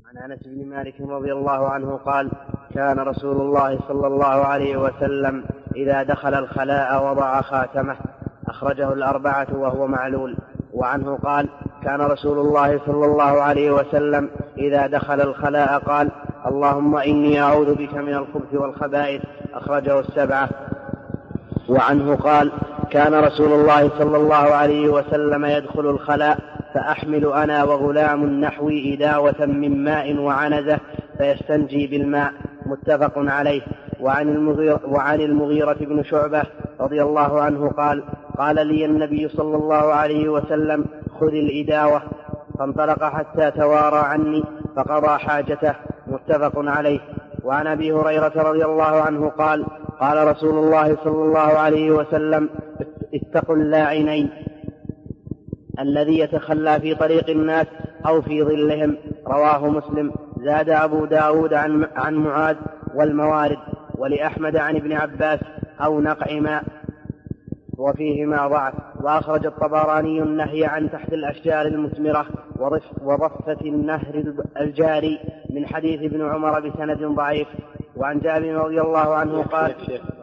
عن أنس بن مالك رضي الله عنه قال: كان رسول الله صلى الله عليه وسلم إذا دخل الخلاء وضع خاتمه، أخرجه الأربعة وهو معلول. وعنه قال: كان رسول الله صلى الله عليه وسلم إذا دخل الخلاء قال: اللهم إني أعوذ بك من الخبث والخبائث، أخرجه السبعة. وعنه قال: كان رسول الله صلى الله عليه وسلم يدخل الخلاء فأحمل أنا وغلام نحوي إداوة من ماء وعنزة فيستنجي بالماء، متفق عليه. وعن المغيرة بن شعبة رضي الله عنه قال: قال لي النبي صلى الله عليه وسلم: خذ الإداوة، فانطلق حتى توارى عني فقضى حاجته، متفق عليه. وعن أبي هريرة رضي الله عنه قال: قال رسول الله صلى الله عليه وسلم: اتقوا اللاعنين، الذي يتخلى في طريق الناس أو في ظلهم، رواه مسلم. زاد أبو داود عن معاذ والموارد، ولأحمد عن ابن عباس أو نقع ماء، وفيهما ضعف. وأخرج الطبراني النهي عن تحت الأشجار المثمرة وضفة النهر الجاري من حديث ابن عمر بسند ضعيف. وعن جابر رضي الله عنه قال: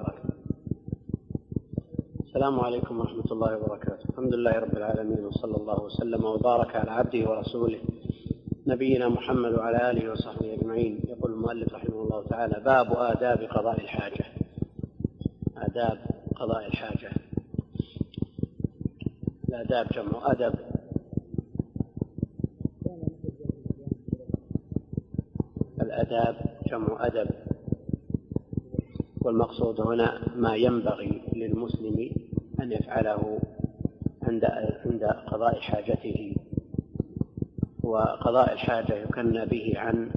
السلام عليكم ورحمة الله وبركاته. الحمد لله رب العالمين، وصلى الله وسلم وبارك على عبده ورسوله نبينا محمد وعلى آله وصحبه أجمعين. يقول المؤلف رحمه الله تعالى: باب آداب قضاء الحاجة. آداب قضاء الحاجة. الآداب جمع أدب. الآداب جمع أدب، والمقصود هنا ما ينبغي للمسلم أن يفعله عند قضاء حاجته. وقضاء الحاجة يكنى به عن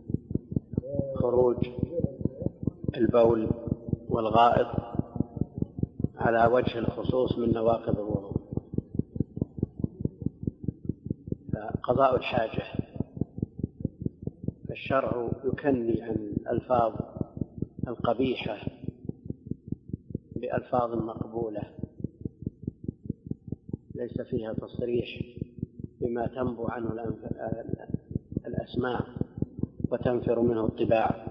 خروج البول والغائط على وجه الخصوص من نواقض الوضوء. فقضاء الحاجة الشرع يكني عن الألفاظ القبيحة بألفاظ مقبولة ليس فيها تصريح بما تنبو عنه الأسماع وتنفر منه الطباع.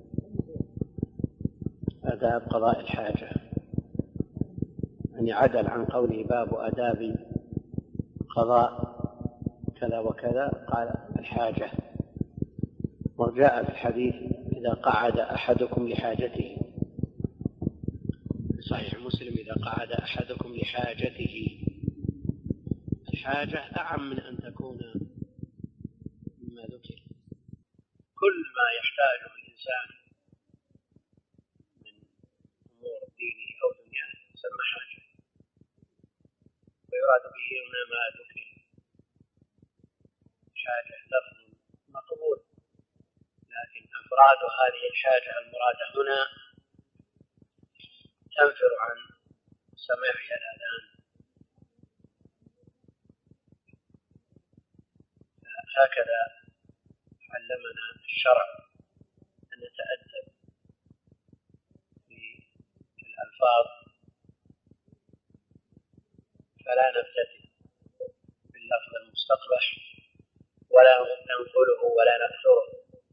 آداب قضاء الحاجة يعني عدل عن قوله باب آداب قضاء كذا وكذا، قال الحاجة. وجاء في الحديث: إذا قعد أحدكم لحاجته، في صحيح مسلم: إذا قعد أحدكم لحاجته. الحاجة أعم من أن تكون مما ذكر. كل ما يحتاجه الإنسان من أمور دينه أو دنياه يسمى حاجة، ويراد به هنا ما ذكر. حاجة لفظ مقبول، لكن أفراد هذه الحاجة المرادة هنا تنفر عن سماعها الآذان. هكذا علمنا الشرع أن نتأدب في الألفاظ، فلا نبتدئ باللفظ المستقبح ولا ننقله ولا نكثره،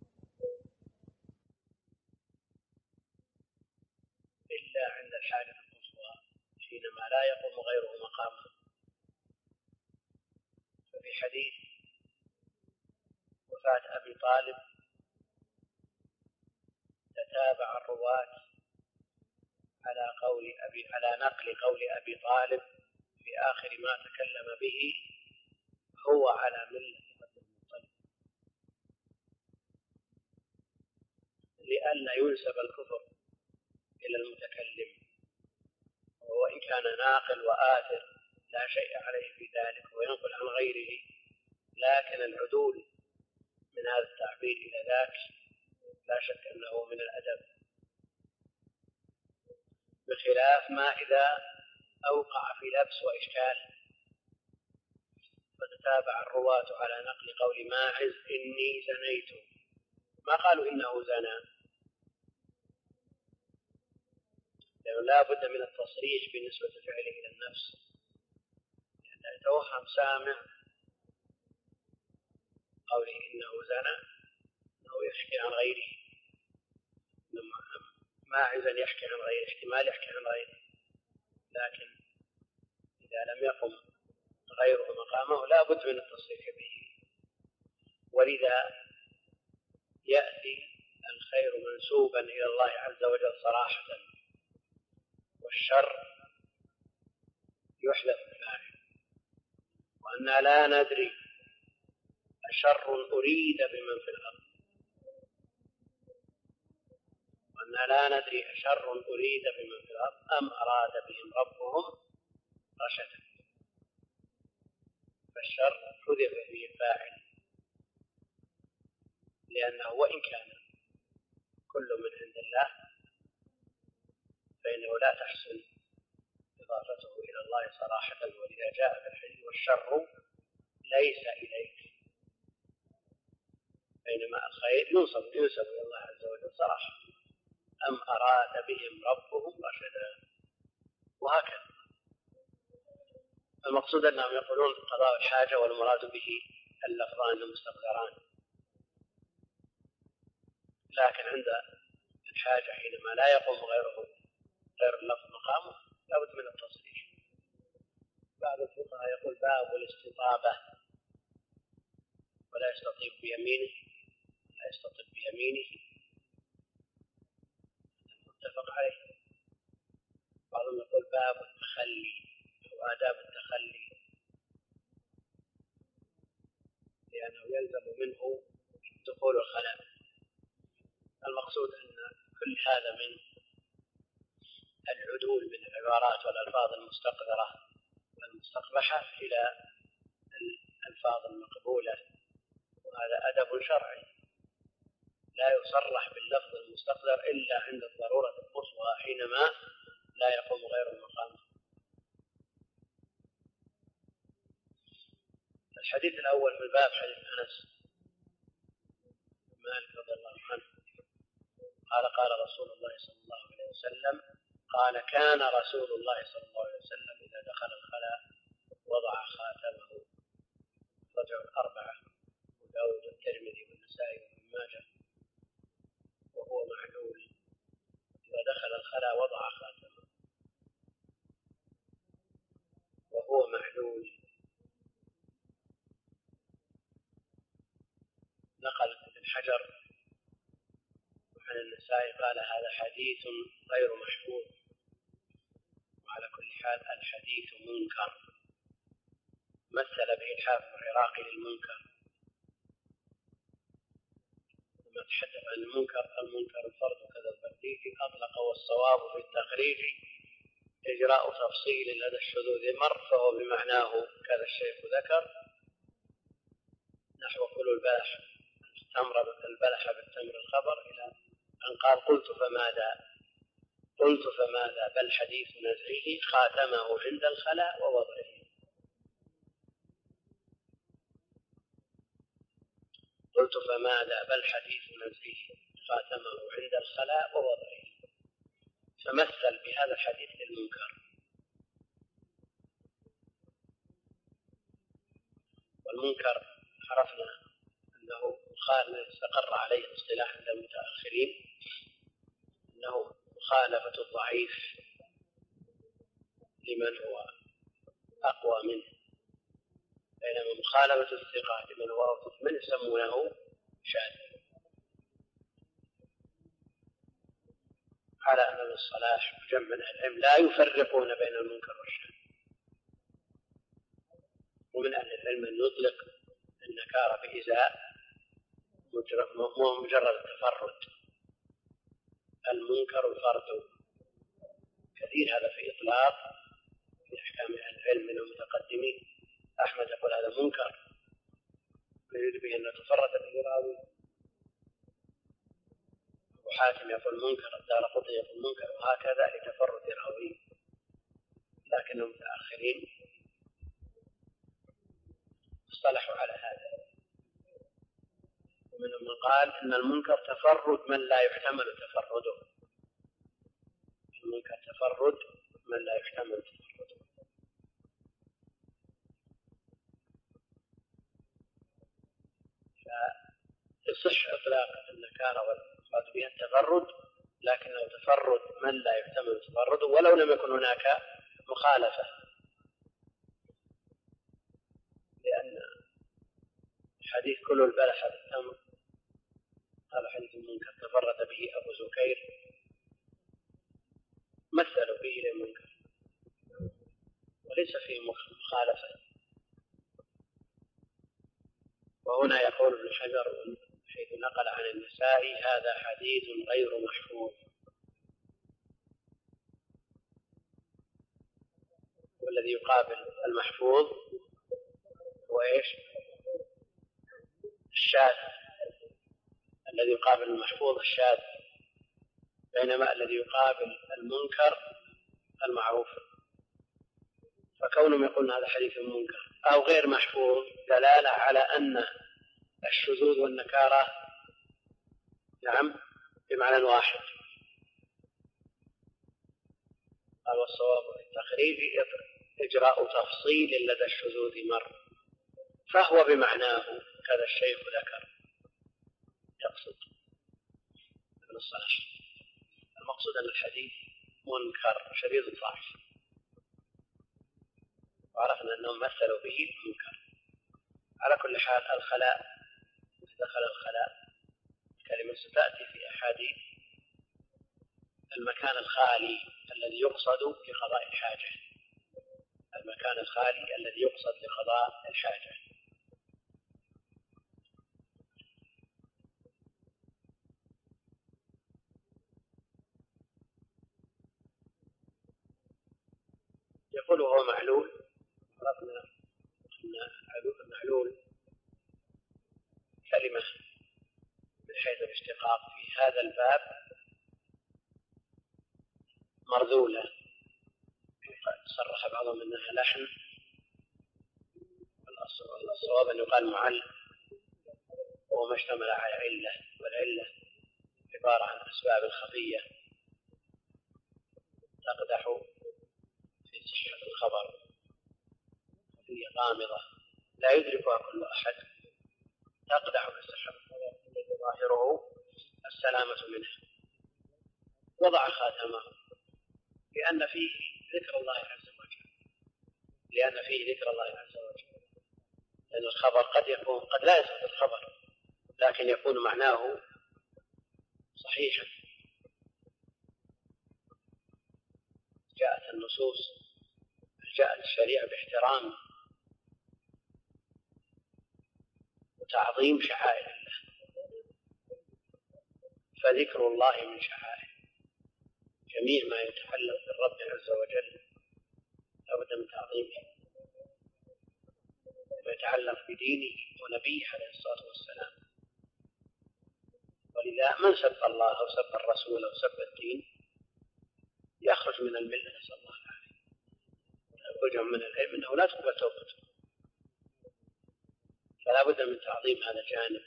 إلا عند الحاجة القصوى حينما لا يقوم غيره مقامه. ففي حديث وفاة أبي طالب تتابع الرواة على نقل قول أبي طالب في آخر ما تكلم به: هو على ملة عبد المطلب، لئلا ينسب الكفر إلى المتكلم، وإن كان ناقل وآثر لا شيء عليه في ذلك وينقل عن غيره، لكن العدول من هذا التعبير إلى ذاك لا شك أنه من الأدب، بخلاف ما إذا أوقع في لبس وإشكال. فتتابع الرواة على نقل قول ماعز: إني زنيت، ما قالوا إنه زنى، لأنه لا بد من التصريح بالنسبة فعله إلى النفس، لأن يتوهم سامع قوله إنه زنى يحكي عن غيره، ماعزا يحكي عن غيره، احتمال يحكي عن غيره، لكن إذا لم يقم غيره مقامه لا بد من التصريح به. ولذا يأتي الخير منسوبا إلى الله عز وجل صراحة، والشر يحذف الفاعل. وأننا لا ندري أشر أريد بمن في الأرض، وأننا لا ندري أشر أريد بمن في الأرض أم أراد بهم ربهم رشدا، فالشر حذف به الفاعل، لأنه وإن كان كل من عند الله فإنه لا تحسن إضافته إلى الله صراحة. ولذا جاء في الحديث والشر ليس إليك، بينما الخير ينسب إلى الله عز وجل صراحة. أم أراد بهم ربهم رشدا، وهكذا. المقصود أنهم يقولون قضاء الحاجة والمراد به اللفظان المستقدران، لكن عند الحاجة حينما لا يقوم غير اللفظ مقامه لابد من التصريح. بعض الفقهاء يقول باب الاستطابة، ولا يستطيب بيمينه، لا يستطيب بيمينه، متفق عليه. بعضهم يقول باب التخلي أو آداب التخلي، لأنه يلزم منه دخول الخلاء. المقصود أن كل هذا من العدول من العبارات والألفاظ المستقذرة والمستقبحة إلى الألفاظ المقبولة، وهذا أدب شرعي. لا يصرح باللفظ المستقذر إلا عند الضرورة القصوى حينما لا يقوم غير المقام. الحديث الأول في الباب حديث أنس بن مالك رضي الله عنه قال رسول الله صلى الله عليه وسلم قال كان رسول الله صلى الله عليه وسلم إذا دخل الخلاء وضع خاتمه. رجع الأربعة وداود والترمذي والنسائي وابن ماجه، وهو معلول. إذا دخل الخلاء وضع خاتمه وهو معلول. نقل ابن حجر عن النسائي قال هذا حديث غير محفوظ، وعلى كل حال الحديث منكر. مثل به الحافظ العراقي للمنكر لما تحدث عن المنكر الفرد كذا البرديجي أطلق، والصواب في التخريج إجراء تفصيل لدى الشذوذ مر، فهو بمعناه كذا الشيخ ذكر، نحو كل البلح البلح بالتمر الخبر، إلى أن قال قلت فماذا بل حديث نزعه خاتمه عند الخلاء ووضعه. قلت فماذا بل حديث نزعه خاتمه عند الخلاء ووضعه، فمثل بهذا الحديث للمنكر. والمنكر عرفنا أنه استقر عليه الاصطلاح عند المتأخرين أنه مخالفة الضعيف لمن هو أقوى منه، بينما مخالفة الثقة لمن هو أوثق منه يسمونه شاذ. على أن الصلاح وجمع العلم لا يفرقون بين المنكر والشاذ، ومن أهل العلم أن يطلق النكارة بإزاء مجرد التفرد. المنكر الفرد كثير هذا في إطلاق في أحكام أهل العلم من المتقدمين. أحمد يقول هذا منكر يريد به أن تفرد به راوي، وحاكم يقول منكر، الدارقطني يقول منكر، وهكذا لتفرد راوي. لكن المتأخرين اصطلحوا على هذا، ومنهم من قال إن المنكر تفرد من لا يحتمل تفرده. المنكر تفرد من لا يحتمل تفرده. ففي يصح إطلاق النكارة والمراد بها التفرد، لكنه تفرد من لا يحتمل تفرده ولو لم يكن هناك مخالفة، لأن حديث كل البلح بالتمر هذا حديث منكر تفرد به أبو زكير، مثلوا به للمنكر وليس فيه مخالفة. وهنا يقول ابن حجر حيث نقل عن النسائي هذا حديث غير محفوظ، والذي يقابل المحفوظ هو ايش؟ الشاذ. الذي يقابل المحفوظ الشاذ، بينما الذي يقابل المنكر المعروف. فكونهم يقولون هذا حديث منكر أو غير محفوظ دلالة على أن الشذوذ والنكارة نعم بمعنى واحد. قال والصواب في التخريج إجراء تفصيل لدى الشذوذ مر، فهو بمعناه كذا الشيخ ذكر، يقصد ابن الصلاح. المقصود أن الحديث منكر شديد الضعف، وعرفنا أنهم مثلوا به المنكر. على كل حال الخلاء، دخل الخلاء كلمة ستأتي في أحاديث المكان الخالي الذي يقصد لقضاء الحاجة، المكان الخالي الذي يقصد لقضاء الحاجة. يقول هو معلول. عرفنا أن المعلول كلمة من حيث الاشتقاق في هذا الباب مرذولة، صرح بعضهم أنها لحن، الصواب أن يقال معل، وهو ما اشتمل على علة، والعلة عبارة عن أسباب خفية تقدح في صحة الخبر، خفية غامضة لا يدركها كل أحد، تقدح في صحة الخبر الذي ظاهره السلامة منه. وضع خاتمه لأن فيه ذكر الله عز وجل، لأن فيه ذكر الله عز وجل، لأن الخبر قد يكون قد لا يثبت الخبر لكن يكون معناه صحيحا. جاءت النصوص، جاءت الشريعة باحترام وتعظيم شعائر الله، فذكر الله من شعائر. جميع ما يتعلق بالرب عز وجل لابد من تعظيمه، ما يتعلق بدينه ونبيه عليه الصلاة والسلام. ولذا من سب الله أو سب الرسول أو سب الدين يخرج من الملة، نسأل الله العافية، يخرجهم من العلم أنه لا تقبل توبته. فلا بد من تعظيم هذا الجانب،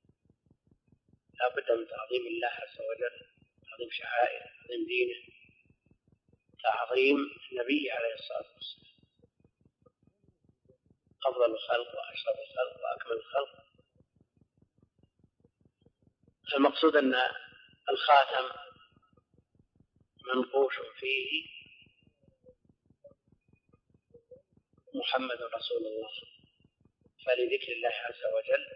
لا بد من تعظيم الله عز وجل، تعظيم شعائره، تعظيم دينه، تعظيم النبي عليه الصلاة والسلام، أفضل الخلق وأشرف الخلق وأكمل الخلق. المقصود أن الخاتم منقوش فيه محمد رسول الله، فلذكر الله عز وجل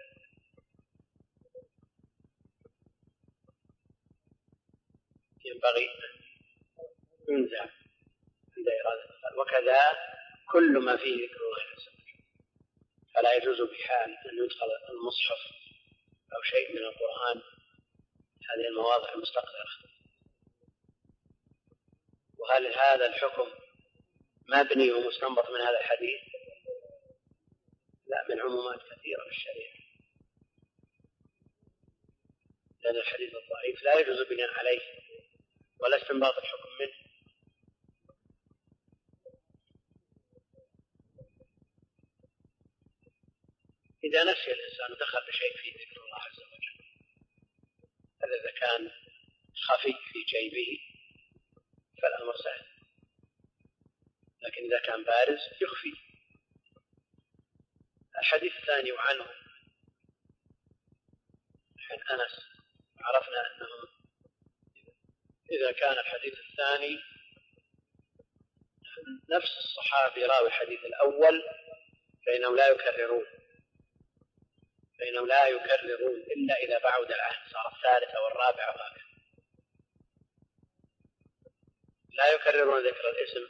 ينبغي أن ينزع عند إرادة الخلق، وكذا كل ما فيه ذكر الله عز وجل، فلا يجوز بحال أن يدخل المصحف أو شيء من القرآن هذه المواضع المستقذرة. وهل هذا الحكم مبني ومستنبط من هذا الحديث؟ لا، من عمومات كثيرة في الشريعة، لأن الحديث الضعيف لا يجوز بناء عليه ولا استنباط الحكم منه. إذا نسي الإنسان دخل بشيء فيه ذكر الله عز وجل، هذا إذا كان خفي في جيبه فالأمر سهل، لكن إذا كان بارز يخفي. الحديث الثاني وعنه عن أنس عرفنا أنهم إذا كان الحديث الثاني نفس الصحابي راوي الحديث الأول فإنهم لا يكررون إلا إذا بعد العهد صار الثالث أو الرابع أو هكذا. لا يكررون ذكر الاسم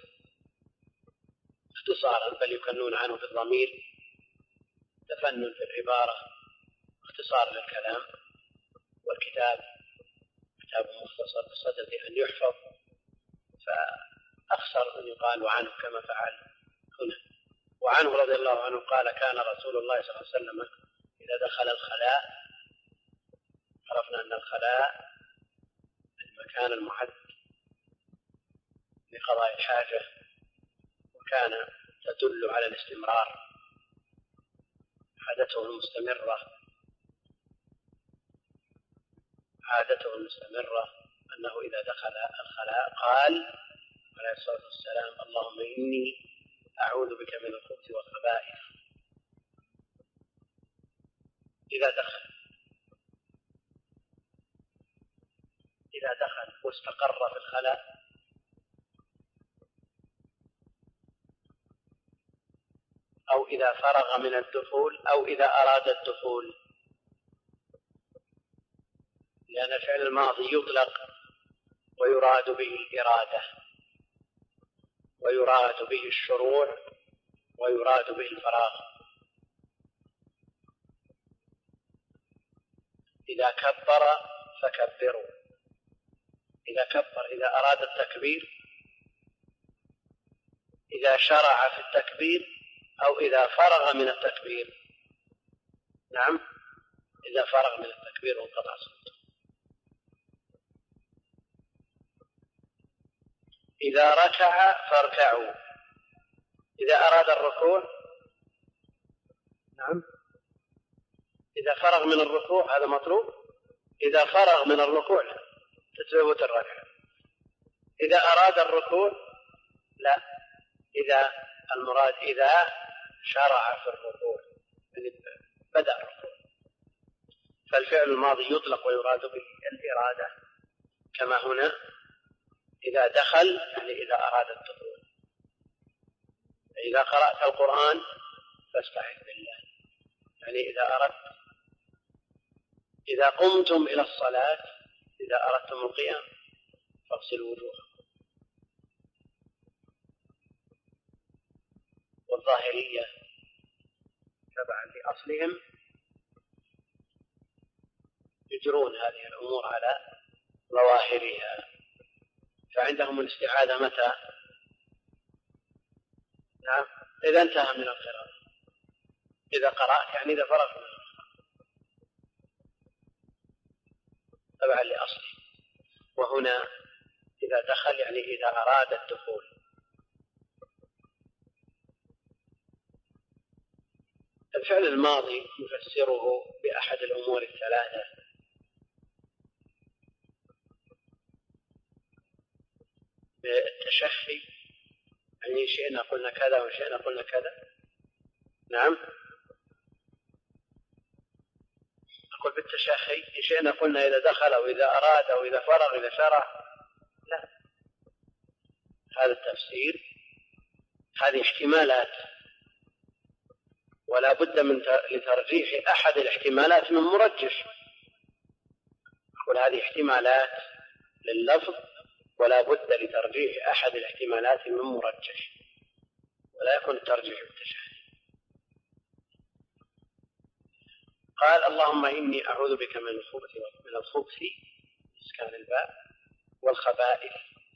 اختصارا بل يكنون عنه بالضمير تفنن في العبارة اختصار للكلام. والكتاب كتاب مختصر بصدد أن يحفظ فأخسر أن يقال عنه كما فعل هنا. وعنه رضي الله عنه قال كان رسول الله صلى الله عليه وسلم إذا دخل الخلاء، عرفنا أن الخلاء المكان المعد لقضاء الحاجة وكان تدل على الاستمرار عادته المستمرة أنه إذا دخل الخلاء قال عليه الصلاة والسلام اللهم إني أعوذ بك من الخبث والخبائث. إذا دخل واستقر في الخلاء أو إذا فرغ من الدخول أو إذا أراد الدخول، لأن الفعل الماضي يطلق ويراد به الإرادة ويراد به الشروع ويراد به الفراغ. إذا كبر فكبروا، إذا أراد التكبير، إذا شرع في التكبير أو إذا فرغ من التكبير. نعم، إذا فرغ من التكبير وانقطع صوته. إذا ركع فاركعوا، إذا أراد الركوع. نعم، إذا فرغ من الركوع هذا مطلوب. إذا فرغ من الركوع تثبت الركعة. إذا أراد الركوع لا، المراد إذا شرع في الركوع بدأ الركوع. فالفعل الماضي يطلق ويراد به الإرادة كما هنا إذا دخل يعني إذا أراد الدخول. إذا قرأت القرآن فاستعذ بالله، يعني إذا قمتم إلى الصلاة، إذا أردتم القيام فاغسلوا وجوهكم. والظاهرية تبعا لأصلهم يجرون هذه الأمور على ظواهرها، فعندهم الاستعاذة متى؟ نعم، إذا انتهى من القراءة. إذا قرأت يعني إذا فرغت من القراءة تبعا لأصله. وهنا إذا دخل يعني إذا أراد الدخول. الفعل الماضي نفسره بأحد الأمور الثلاثة: بالتشخي، يعني شئنا قلنا كذا وشئنا قلنا كذا. نعم، أقول بالتشخي شئنا قلنا إذا دخل أو إذا أراد أو إذا فرغ إذا شرع. لا، هذا التفسير، هذه احتمالات ولا بد من لترجيح أحد الاحتمالات من مرجح. أقول هذه احتمالات لللفظ ولا بد لترجيح أحد الاحتمالات من مرجح، ولا يكون الترجيح بالتشهي. قال اللهم إني أعوذ بك من الخبث إسكان الباء والخبائث.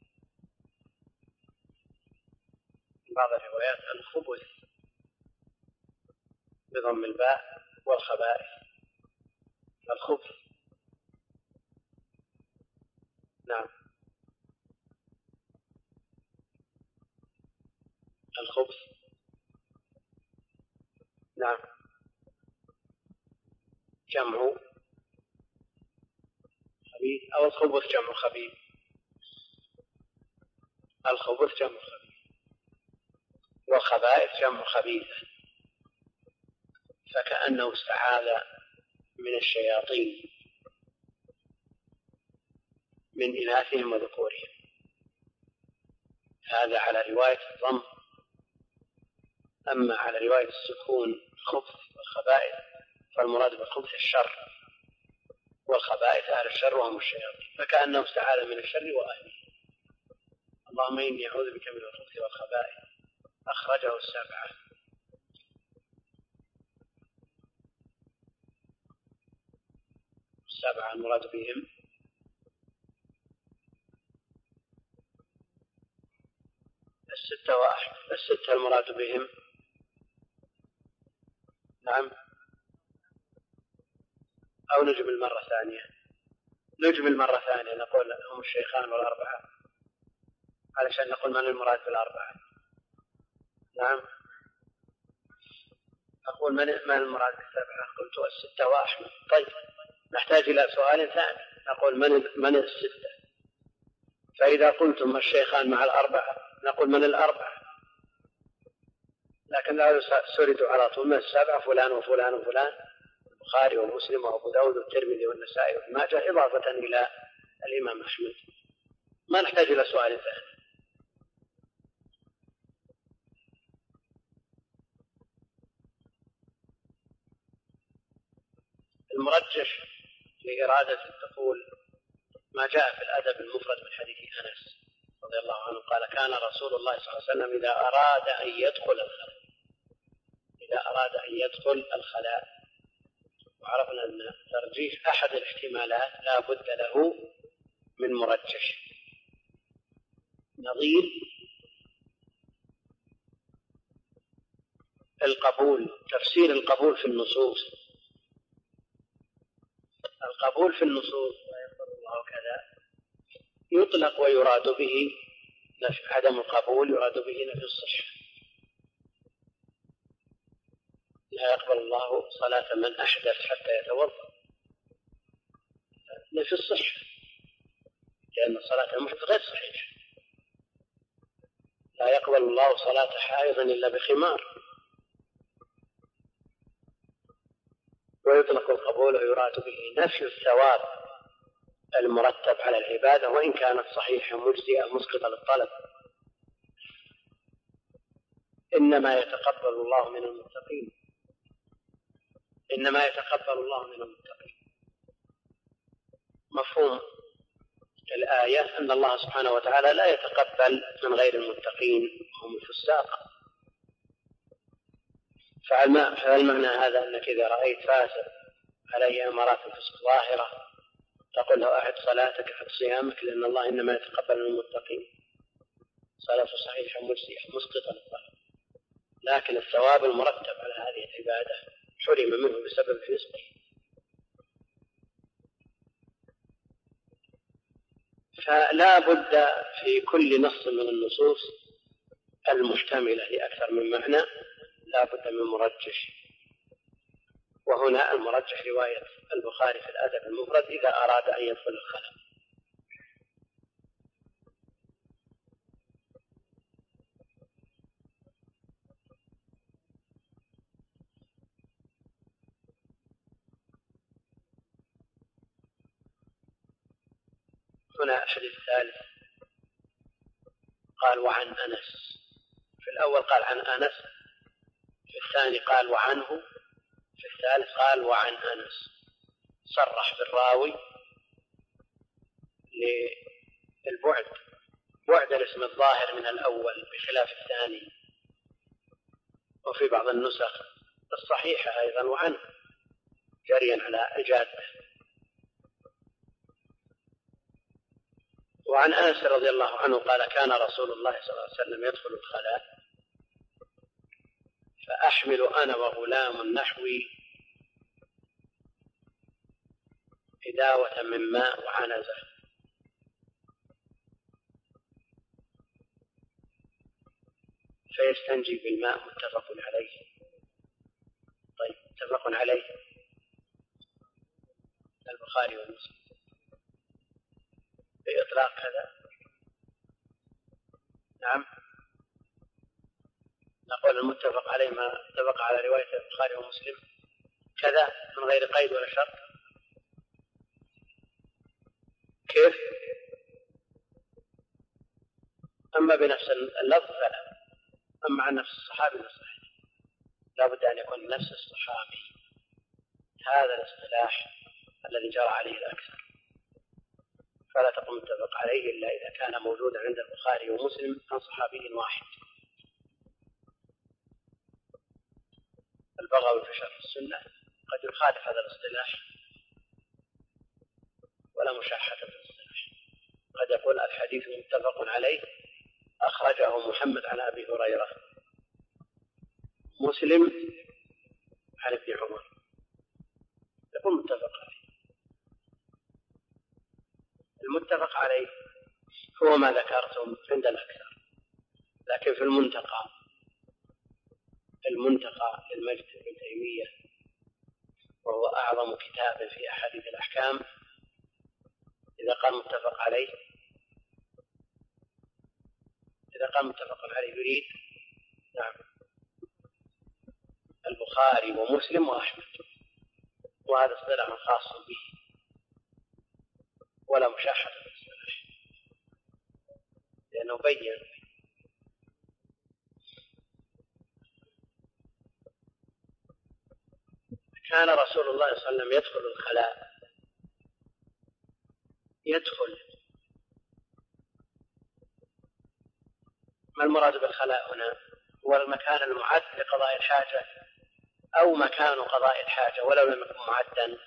بعض الروايات الخبث بضم الباء والخبائث الخبث. نعم، الخبث. نعم، جمع خبيث أو الخبث جمع خبيث. الخبث جمع خبيث والخبائث جمع خبيثة، فكأنه استعاذ من الشياطين من إناثهم وذكورهم. هذا على رواية الضم. أما على رواية السكون الخبث والخبائث فالمراد بالخبث الشر، والخبائث أهل الشر وهم الشياطين، فكأنه استعاذ من الشر وأهله. اللهم إني أعوذ بك من الخبث والخبائث. أخرجه السبعة. السبعة المراد بهم الستة وأحد. الستة المراد بهم نعم، أو نجمل مرة ثانية. نجمل مرة ثانية نقول هم الشيخان والأربعة علشان نقول من المراد بالأربعة. نعم، أقول من المراد بالسبعة؟ قلت الستة وأحمد. طيب نحتاج إلى سؤال ثاني، نقول من الستة؟ فإذا قلتم الشيخان مع الأربعة نقول من الأربعة، لكن لا سردوا على طول من السبعة فلان وفلان وفلان، البخاري ومسلم وأبو داود والترمذي والنسائي وابن ماجه إضافة إلى الإمام أحمد. ما نحتاج إلى سؤال ثاني. المرجح لإرادة الدخول ما جاء في الأدب المفرد من حديث أنس رضي الله عنه قال كان رسول الله صلى الله عليه وسلم إذا أراد أن يدخل الخلاء. وعرفنا أن ترجيح أحد الاحتمالات لا بد له من مرجح. نظير القبول، تفسير القبول في النصوص. القبول في النصوص ويقول الله كذا يطلق ويراد به نفي عدم القبول، يراد به نفي الصحة. لا يقبل الله صلاة من أحدث حتى يتوضأ، نفي الصحة، لأن صلاة المحدث غير صحيحة. لا يقبل الله صلاة حائض إلا بخمار. ويطلق القبول ويراد به نفي الثواب المرتب على العبادة وإن كانت صحيحة مجزئة مسقطة للطلب. إنما يتقبل الله من المتقين. إنما يتقبل الله من المتقين. مفهوم الآية أن الله سبحانه وتعالى لا يتقبل من غير المتقين هم الفساق. فالمعنى هذا أنك إذا رأيت فاسق عليه أمارات الفسق ظاهرة تقول له أعد صلاتك أعد صيامك، لأن الله إنما يتقبل من المتقين. صلاة صحيحة مجزئة مسقطة للطلب، لكن الثواب المرتب على هذه العبادة حرم منه بسبب فسقه. فلا بد في كل نص من النصوص المحتملة لأكثر من معنى لا بد من مرجح. وهنا المرجح رواية البخاري في الأدب المفرد إذا أراد أن يدخل الخلاء. هنا الحديث الثالث قال وعن أنس. في الأول قال عن أنس، في الثاني قال وعنه، في الثالث قال وعن أنس. صرح بالراوي للبعد، بعد الاسم الظاهر من الأول بخلاف الثاني. وفي بعض النسخ الصحيحة أيضا وعنه جريا على الجادة. وعن أنس رضي الله عنه قال كان رسول الله صلى الله عليه وسلم يدخل الخلاء فأحمل أنا وغلام نحوي إداوة من ماء وعنزة فيستنجي بالماء. متفق عليه. طيب متفق عليه البخاري ومسلم بإطلاق كذا. نعم، نقول المتفق عليه ما اتفق على رواية البخاري ومسلم كذا من غير قيد ولا شرط. كيف؟ أما بنفس اللفظ فلا. أما عن نفس الصحابي فصحيح، لا بد أن يكون نفس الصحابي. هذا الاصطلاح الذي جرى عليه الأكثر، فلا تقوم متفق عليه إلا إذا كان موجودا عند البخاري ومسلم عن صحابي واحد. البغوي في شرح السنة قد يخالف هذا الاصطلاح ولا مشاحة في الاصطلاح، قد يقول الحديث متفق عليه أخرجه محمد عن أبي هريرة، مسلم عن ابن عمر، يقول متفق عليه. المتفق عليه هو ما ذكرتم عند الأكثر، لكن في المنتقى للمجد بن تيمية، وهو أعظم كتاب في أحاديث الأحكام، إذا قال متفق عليه يريد نعم البخاري ومسلم وأحمد، وهذا اصطلاح خاص به ولا مشاحة في الاصطلاح، لأنه بين كان رسول الله صلى الله عليه وسلم يدخل الخلاء، ما المراد بالخلاء هنا؟ هو المكان المعد لقضاء الحاجة أو مكان قضاء الحاجة ولو لم يكن معدا.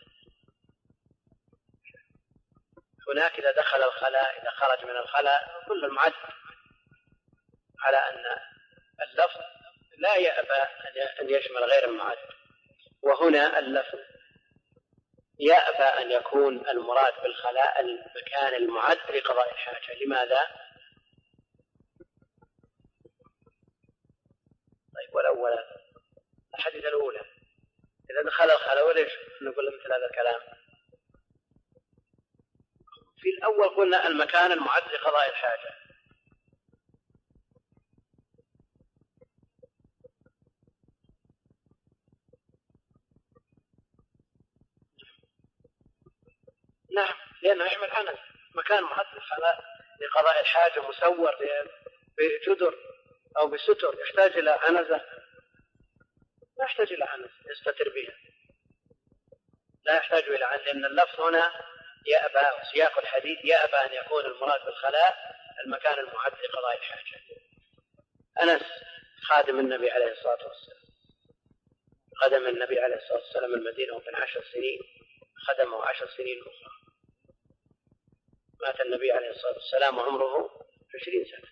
هناك إذا دخل الخلاء إذا خرج من الخلاء كل المعد، على أن اللفظ لا يأبى أن يشمل غير المعد، وهنا اللفظ يأبى أن يكون المراد بالخلاء المكان المعد لقضاء الحاجة. لماذا؟ طيب، والأول الحديث الأولى إذا دخل الخلاء وليش نقول مثل هذا الكلام؟ في الأول قلنا المكان المعد لقضاء الحاجة، نعم، لأنه يحمل عنز، مكان معد لقضاء الحاجة مسور بجدر أو بستر، يحتاج إلى عنزة؟ لا يحتاج إلى عنزة يستتر بها، لا يحتاج إلى عنزة، لأن اللفظ هنا يأبى، سياق الحديث يأبى أن يكون المراد بالخلاء المكان المعد لقضاء الحاجة. أنس خادم النبي عليه الصلاة والسلام، قدم النبي عليه الصلاة والسلام المدينة وكان 10 سنين، خدمه 10 سنين أخرى، مات النبي عليه الصلاة والسلام وعمره 20 سنة.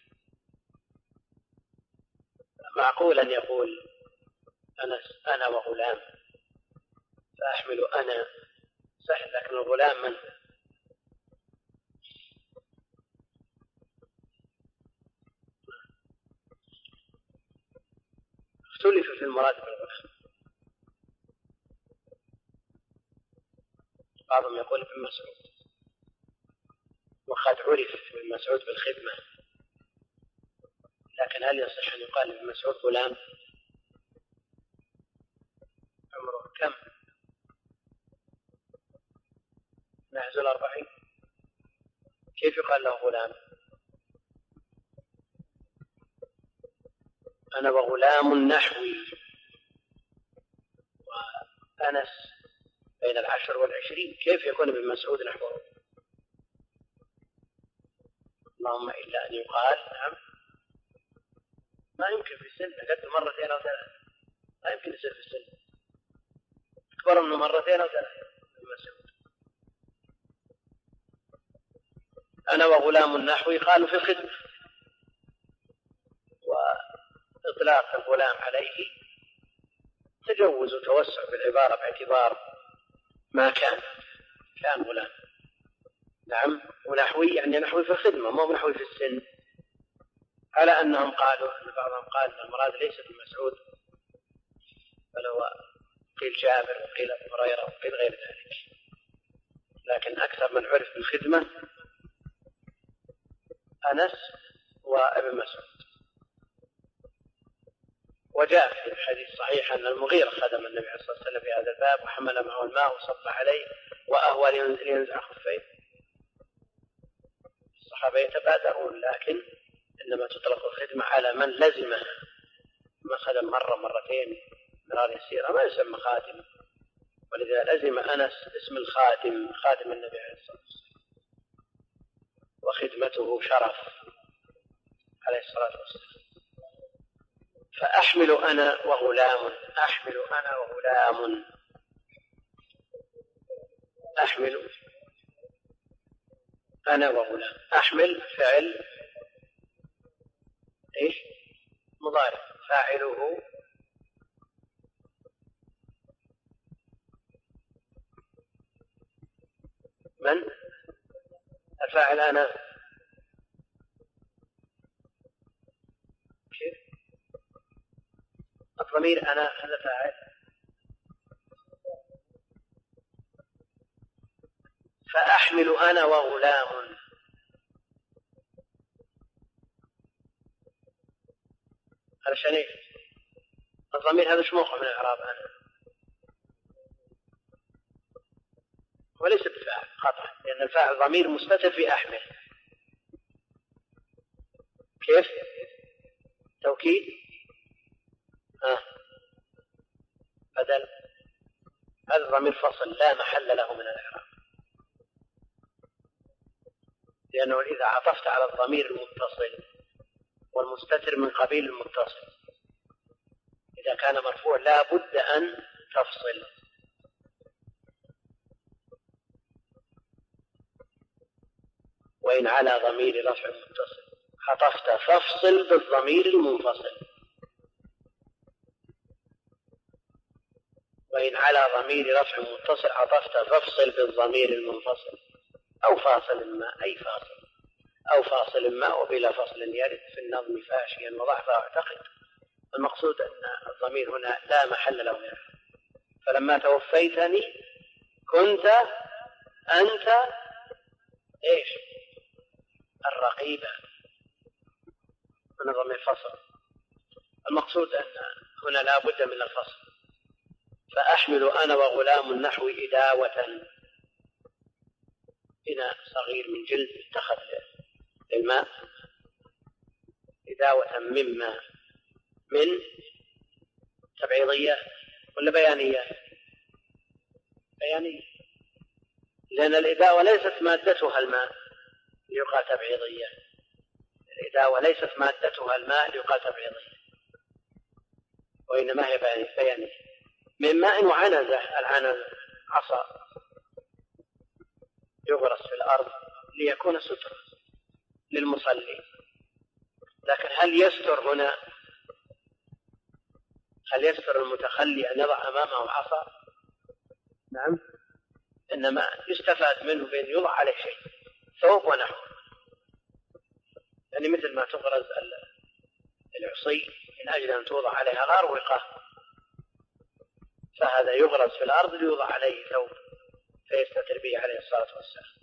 معقول أن يقول أنس أنا وغلام فأحمل أنا سهل، لكن الغلام من؟ اختلف في المراد بالغلام، بعضهم يقول ابن مسعود، وقد عرف ابن مسعود بالخدمة، لكن هل يصح أن يقال ابن مسعود غلام؟ عمره كم؟ نحز 40، كيف يقال له غلام؟ أنا وغلام نحوي، وأنس بين 10 و20، كيف يكون ابن مسعود نحوه؟ اللهم إلا أن يقال نعم، ما يمكن في السن قد مرتين أو 3، ما يمكن يصير في السن أكبر منه مرتين أو 3 ابن مسعود. أنا وغلام نحوي قالوا في الخدمة، وإطلاق الغلام عليه تجوز وتوسع بالعبارة باعتبار ما كان غلام. نعم، ونحوي يعني نحوي في الخدمة، مو نحوي في السن، على أنهم قالوا أن بعضهم قال أن المراد ليس ابن مسعود، بل هو قيل جابر وقيل أبو هريرة وقيل غير ذلك، لكن أكثر من عرف بالخدمة أنس وابن مسعود. وجاء في الحديث صحيح أن المغيرة خدم النبي عليه الصلاة والسلام في هذا الباب، وحمل معه الماء وصب عليه وأهوى لينزع خفيه. الصحابة يتبادرون، لكن إنما تطلق الخدمة على من لزمها، ما خدم مرة مرتين مرار يسيرة ما يسمى خادم. ولذا لزم أنس اسم الخادم، خادم النبي عليه الصلاة والسلام، وخدمته شرف عليه الصلاة والسلام. فأحمل أنا وغلام، أحمل أنا وغلام، أحمل أنا وغلام. أحمل فعل إيش؟ مضارع، فاعله من؟ الفاعل أنا. كيف؟ الضمير أنا هذا فاعل، فأحمل أنا وغلام. علشان إيه؟ الضمير هذا شو موقع من الإعراب؟ أنا وليس بفاعل قطعا، لأن الفاعل ضمير مستتر في أحمل. كيف؟ توكيد بدل، هذا الضمير فصل لا محل له من الإعراب، لأنه إذا عطفت على الضمير المتصل والمستتر من قبيل المتصل إذا كان مرفوع لا بد أن تفصل. وإن على ضمير رفع متصل عطفت فافصل بالضمير المنفصل، وإن على ضمير رفع متصل عطفت فافصل بالضمير المنفصل، أو فاصل ما، أي فاصل، أو فاصل ما وبلا فصل يرد في النظم فاشيا وضعفا أعتقد. المقصود أن الضمير هنا لا محل له منه. فلما توفيتني كنت أنت إيش؟ الرقيبة، من ضمير الفصل. المقصود أن هنا لا بد من الفصل. فأحمل أنا وغلام النحو إداوة، إناء صغير من جلد اتخذ للماء، إداوة مما، من تبعيضية ولا بيانية؟ بيانية، لأن الإداوة ليست مادتها الماء ليقال تبعيضية، الإداوة ليست مادتها الماء ليقال تبعيضية، وإنما هي بيانية. من ماء وعنزة، العنز عصا يغرس في الأرض ليكون ستر للمصلي. لكن هل يستر هنا؟ هل يستر المتخلي أن يضع أمامه عصا؟ نعم، إنما يستفاد منه بأن يوضع عليه شيء، ثوب ونحو، يعني مثل ما تغرز العصي من أجل أن توضع عليها الأروقة، فهذا يغرز في الأرض ليوضع عليه ثوب فيستتر به عليه الصلاة والسلام.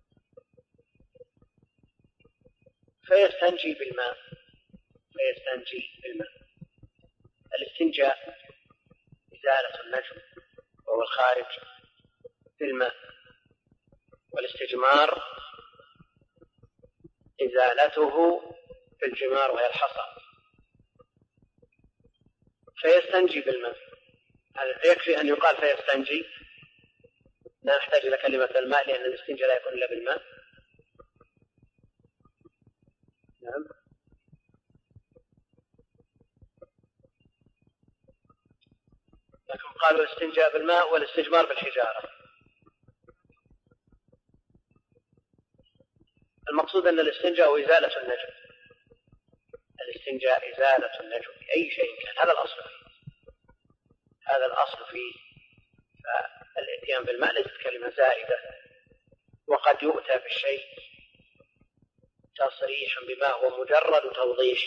فيستنجي بالماء، فيستنجي بالماء. الاستنجاء إزالة النجم وهو الخارج بالماء، والاستجمار إزالته بالجمار وهي الحصى. فيستنجي بالماء، يكفي أن يقال فيستنجي، لا نحتاج إلى كلمة الماء لأن الاستنجاء لا يكون إلا بالماء. نعم، لكن قالوا الاستنجاء بالماء والاستجمار بالحجارة. المقصود أن الاستنجاء إزالة النجم، الاستنجاء إزالة النجم بأي شيء كان، هذا الأصل فيه، هذا الأصل فيه. فالإتيان بالماء ليست كلمة زائدة، وقد يؤتى بالشيء تصريحا بما هو مجرد توضيح،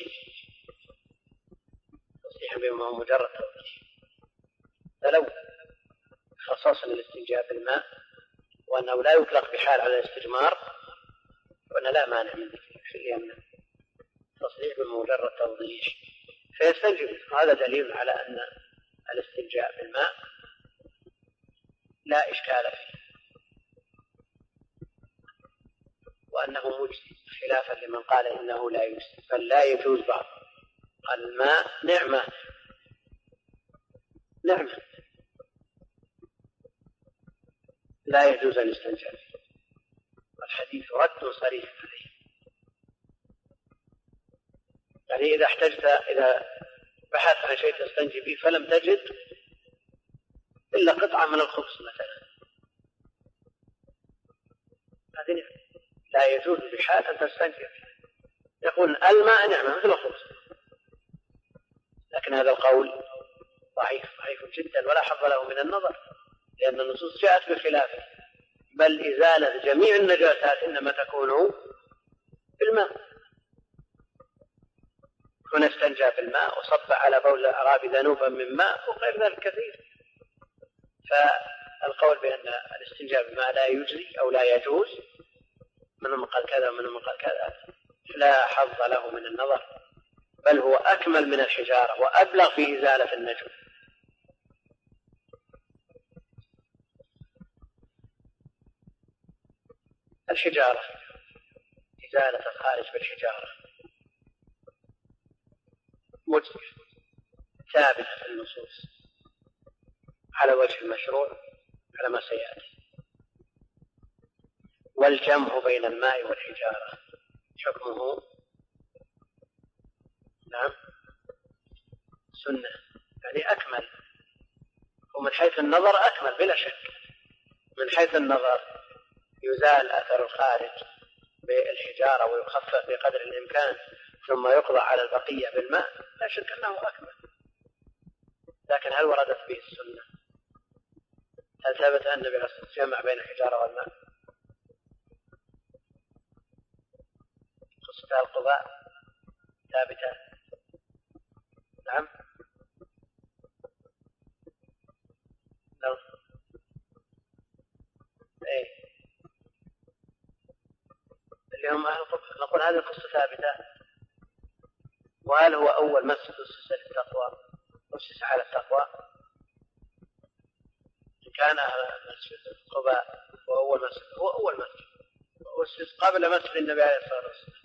تصريحا بما هو مجرد توضيح. فلو خصصنا الاستنجاء بالماء وأنه لا يطلق بحال على الاستجمار وأن لا مانع من ذلك، لأن تصريح بمجرد توضيح فيستنجب. هذا دليل على أن الاستنجاء بالماء لا إشكال فيه وأنه مجزي. خلافا لمن قال إنه لا يجوز، بل لا يجوز بعض. الماء نعمة لا يجوز أن يستنجى به. الحديث رد صريح عليه. يعني إذا بحثت عن شيء تستنجي به فلم تجد إلا قطعة من الخبز مثلا، هذه لا يجوز بحال أن تستنجي به. يقول الماء نعمة مثل الخبز، لكن هذا القول ضعيف جدا ولا حظ له من النظر، لأن النصوص جاءت بخلافه. بل إزالة جميع النجاسات إنما تكون بالماء. هنا استنجى بالماء وصب على بول الأعرابي ذنوبا من ماء وغير ذلك كثير. فالقول بأن الاستنجاء بالماء لا يجزي أو لا يجوز، منهم قال كذا ومنهم قال كذا، لا حظ له من النظر، بل هو أكمل من الحجارة وأبلغ في إزالة النجم. الحجارة، إزالة الخارج بالحجارة مجزئة ثابتة في النصوص على وجه المشروع على ما سيأتي. والجمع بين الماء والحجارة حكمه نعم سنة، يعني أكمل، ومن حيث النظر أكمل بلا شك. من حيث النظر يزال أثر الخارج بالحجارة ويخفف بقدر الإمكان ثم يقضى على البقية بالماء، لا شك أنه أكمل. لكن هل وردت به السنة؟ هل ثبت أن النبي جمع بين الحجارة والماء؟ قصة القضاء ثابتة نعم نعم ايه اللي هم أهل القبة. نقول هذه القصة ثابتة. وهل هو أول مسجد أسس للتقوى أسس على التقوى؟ إن كان مسجد قباء هو أول مسجد أسس قبل مسجد النبي عليه الصلاة والسلام،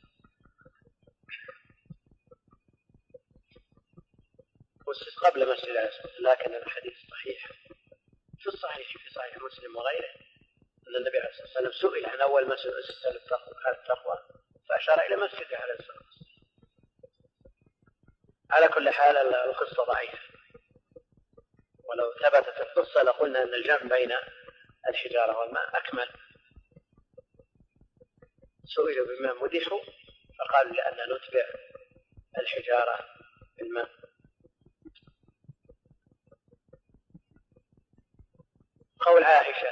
أسس قبل مسجد عليه الصلاة والسلام. لكن الحديث صحيح في صحيح مسلم وغيره أن النبي عليه الصلاة والسلام سئل عن أول مسجد أسس على التقوى فأشار إلى مسجد عليه الصلاة والسلام. على كل حال القصة ضعيفة، ولو ثبتت القصة لقلنا أن الجمع بين الحجارة والماء أكمل. سئلوا بما مدحوا فقالوا لأن نتبع الحجارة بالماء. قول عائشة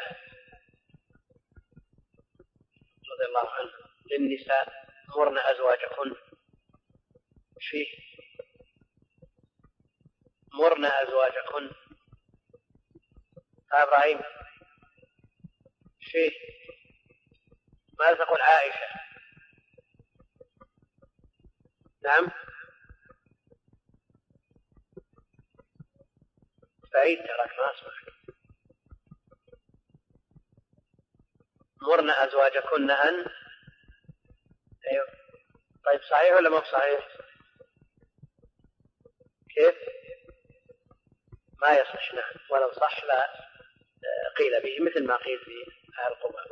رضي الله عنها للنساء مرن أزواجكن فيه مرن أزواجكن إبراهيم فيه ماذا تقول عائشة؟ نعم بعيد تراك ما أسمعك. مرن أزواجكن أن أيوه طيب صحيح ولا ما صحيح؟ كيف؟ ما يصح. نعم ولو صح لا قيل به مثل ما قيل في أهل القباء.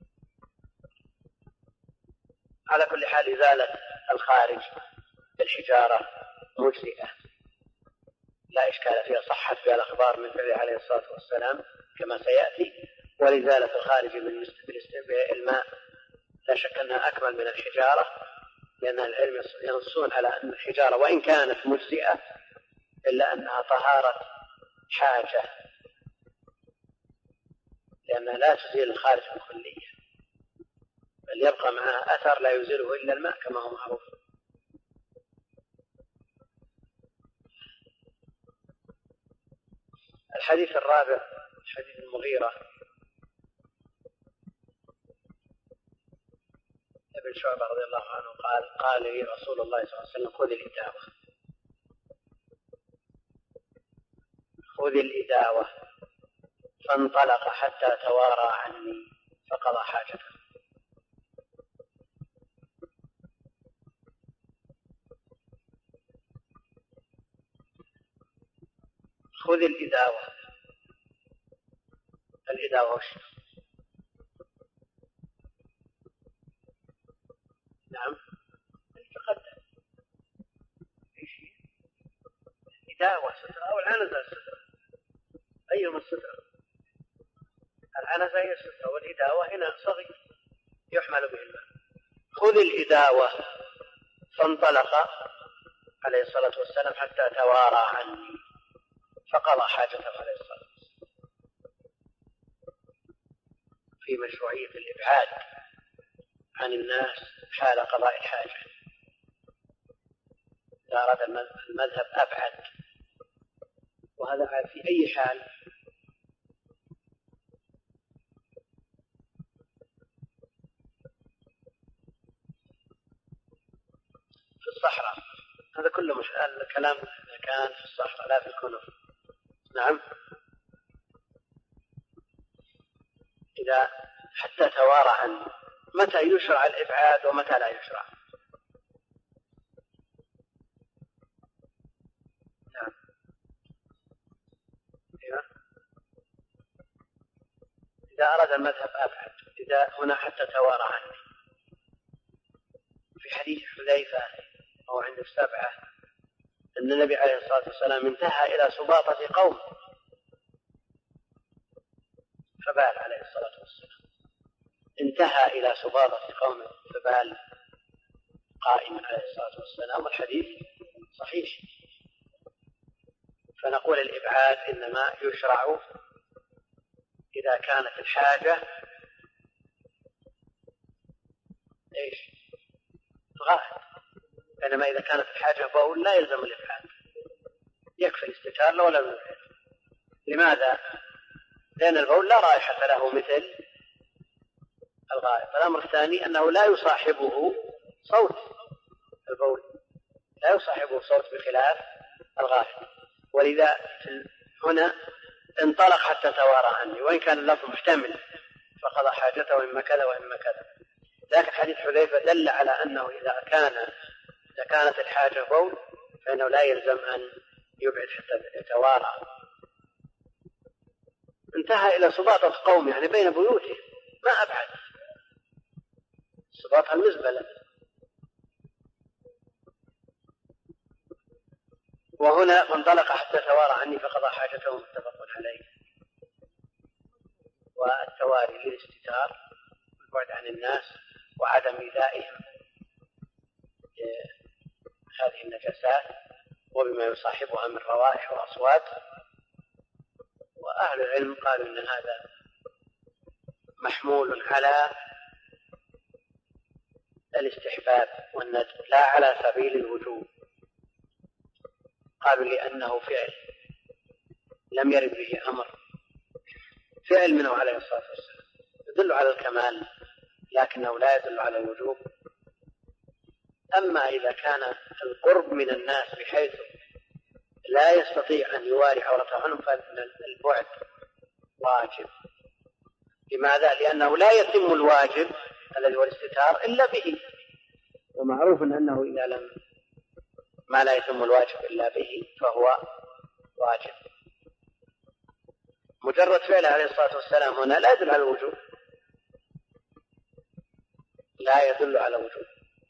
على كل حال إزالة الخارج بالحجارة مجزئة لا إشكال فيها، صحت فيها الأخبار من فعله عليه الصلاة والسلام كما سيأتي. ولإزالة الخارج بالماء لا شك أنها أكمل من الحجارة، لأن العلم ينصون على أن الحجارة وإن كانت مجزئة إلا أنها طهارة حاجة، لأنها لا تزيل الخارج بالكلية بل يبقى معها أثر لا يزيله إلا الماء كما هو معروف. الحديث الرابع حديث المغيرة ابن شعبة رضي الله عنه قال لي رسول الله صلى الله عليه وسلم خذ الإداوة فانطلق حتى توارى عني فقضى حاجته. خذ الإداوة. الإداوة وش؟ نعم تقدم. إداوة سترة أو العنزة السترة، أيهما السترة؟ العنزة هي السترة، والإداوة هنا صغير يحمل به الماء. خذ الإداوة. فانطلق عليه الصلاة والسلام حتى توارى عني فقضى حاجته عليه الصلاة والسلام. في مشروعية الإبعاد عن الناس حال قضاء الحاجة. إذا أراد المذهب أبعد، وهذا في أي حال. في الصحراء، هذا كله الكلام كان في الصحراء لا في الكنف. نعم. إذا حتى توارى عنه، متى يشرع الإبعاد ومتى لا يشرع؟ نعم. إذا أراد المذهب أبعد، إذا هنا حتى توارى عنه. في حديث حذيفة أو عند السبعة أن النبي عليه الصلاة والسلام انتهى إلى سباطة قوم فبال عليه الصلاة والسلام، انتهى إلى سباطة قوم فبال قائما عليه الصلاة والسلام، والحديث صحيح. فنقول الإبعاد إنما يشرع إذا كانت الحاجة غائب، بينما إذا كانت الحاجة بول لا يلزم الإبعاد، يكفي الاستتار لو لم يبعد. لماذا؟ لأن البول لا رائحة له مثل الغائب. الأمر الثاني أنه لا يصاحبه صوت، البول لا يصاحبه صوت بخلاف الغائب. ولذا هنا انطلق حتى توارى عني، وإن كان اللفظ محتمل فقضى حاجته وإما كذا وإما كذا، لكن حديث حذيفة دل على أنه إذا كانت الحاجة بول فإنه لا يلزم أن يبعد حتى يتوارى. انتهى إلى سباطة قوم، يعني بين بيوته، ما أبعد، سباطة المزبلة. وهنا فانطلق حتى توارى عني فقضى حاجته، متفق عليه. والتواري للاستتار والبعد عن الناس وعدم إيذائهم هذه النجاسات وبما يصاحبها من روائح وأصوات. وأهل العلم قالوا إن هذا محمول على الاستحباب والندب لا على سبيل الوجوب. قالوا لأنه فعل لم يرد به أمر، فعل منه عليه الصلاة والسلام يدل على الكمال لكنه لا يدل على الوجوب. أما إذا كان القرب من الناس بحيث لا يستطيع أن يواري عورته عنهم فإن البعد واجب. لماذا؟ لأنه لا يتم الواجب الذي هو الاستتار إلا به، ومعروف أنه إذا ما لا يتم الواجب إلا به فهو واجب. مجرد فعله عليه الصلاة والسلام هنا لا يدل على الوجوب، لا يدل على الوجوب.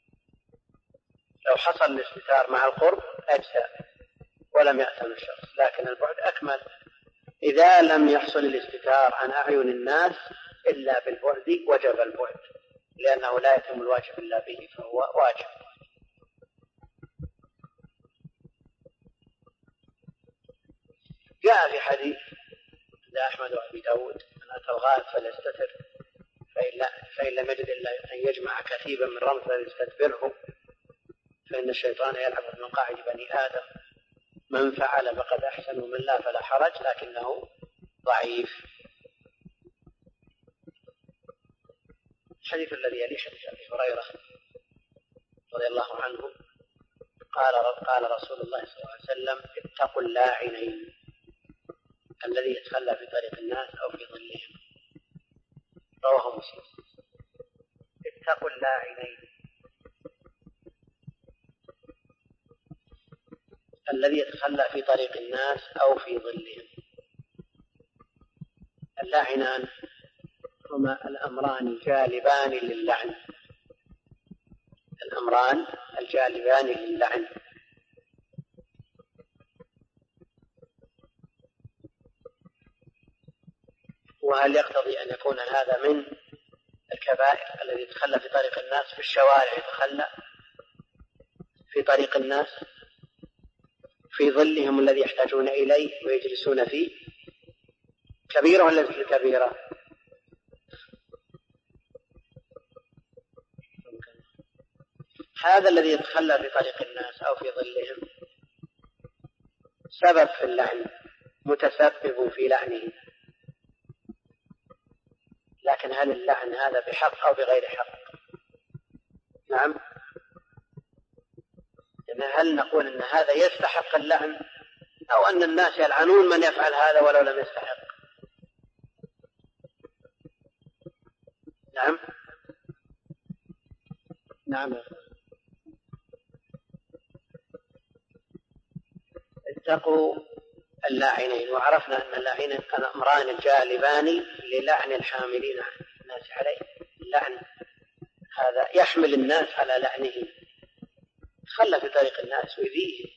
لو حصل الاستتار مع القرب أجزاء ولم يأثم الشخص، لكن البعد أكمل. إذا لم يحصل الاستتار عن أعين الناس إلا بالبعد وجب البعد، لأنه لا يتم الواجب إلا به فهو واجب. جاء في حديث عند أحمد وأبي داود من أتى الغائب فليستتر فإن لم يجد إلا أن يجمع كثيبا من رمل فليستدبره فإن الشيطان يلعب من مقاعد بني آدم، من فعل فقد أحسن ومن لا فلا حرج، لكنه ضعيف. الحديث الذي يلي حديث أبي هريرة رضي الله عنه قال رسول الله صلى الله عليه وسلم: اتقوا اللاعنين الذي يتخلى في طريق الناس أو في ظلهم. رواه مسلم. اتقوا اللاعنين. الذي يتخلى في طريق الناس أو في ظلهم. اللاعنان هما الأمران الجالبان للعن، الأمران الجالبان للعن. وهل يقتضي أن يكون هذا من الكبائر الذي يتخلى في طريق الناس في الشوارع، يتخلى في طريق الناس في ظلهم الذي يحتاجون إليه ويجلسون فيه، كبيرة ولا ليست كبيرة؟ هذا الذي يتخلى في طريق الناس أو في ظلهم سبب في اللعن، متسبب في لعنه، لكن هل اللعن هذا بحق أو بغير حق؟ نعم، هل نقول أن هذا يستحق اللعن أو أن الناس يلعنون من يفعل هذا ولو لم يستحق؟ نعم نعم. اتقوا اللاعنين. وعرفنا أن اللاعنين الأمران الجالبان للعن الحاملين الناس عليه. اللعن هذا يحمل الناس على لعنه، خلى في طريق الناس ويذيهم.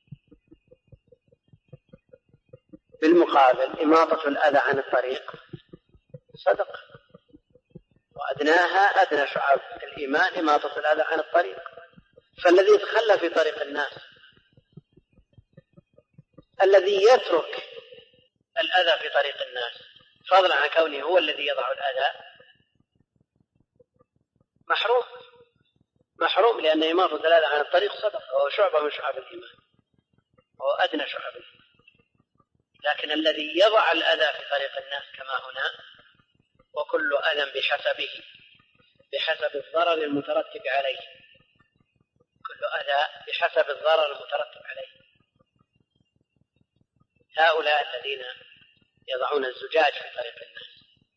بالمقابل إماطة الأذى عن الطريق صدق، وأدناها أدنى شعب الإيمان إماطة الأذى عن الطريق. فالذي يتخلى في طريق الناس، الذي يترك الأذى في طريق الناس فضلا عن كونه هو الذي يضع الأذى، محروم، لأن إماطة الأذى عن الطريق صدق، وهو شعبة من شعب الإيمان، وهو أدنى شعب الإيمان. لكن الذي يضع الأذى في طريق الناس كما هنا، وكل أذى بحسب الضرر المترتب عليه، كل أذى بحسب الضرر المترتب عليه. هؤلاء الذين يضعون الزجاج في طريق الناس،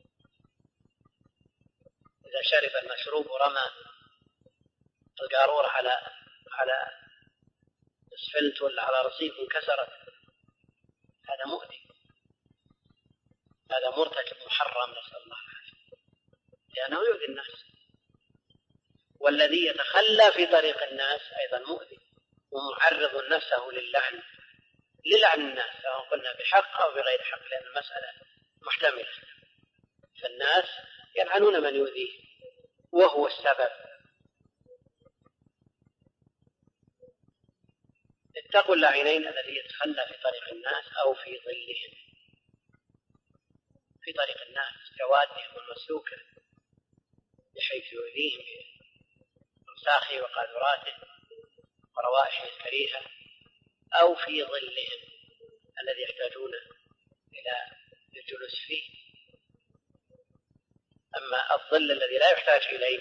إذا شرب المشروب ورمى القارورة على اسفلت ولا على رصيف انكسرت، هذا مؤذي، هذا مرتكب محرم، نسأل الله العافية، لأنه يؤذي الناس. والذي يتخلى في طريق الناس أيضا مؤذي ومعرض نفسه للعن الناس، سواء قلنا بحق أو بغير حق، لأن المسألة محتملة. فالناس يلعنون من يؤذيه وهو السبب. اتقوا اللاعنين الذي يتخلى في طريق الناس أو في ظلهم. في طريق الناس جوادهم المسلوكة بحيث يؤذيهم بأوساخه وقاذوراته وروائحه الكريهة، أو في ظلهم الذي يحتاجون إلى الجلوس فيه. أما الظل الذي لا يحتاج إليه،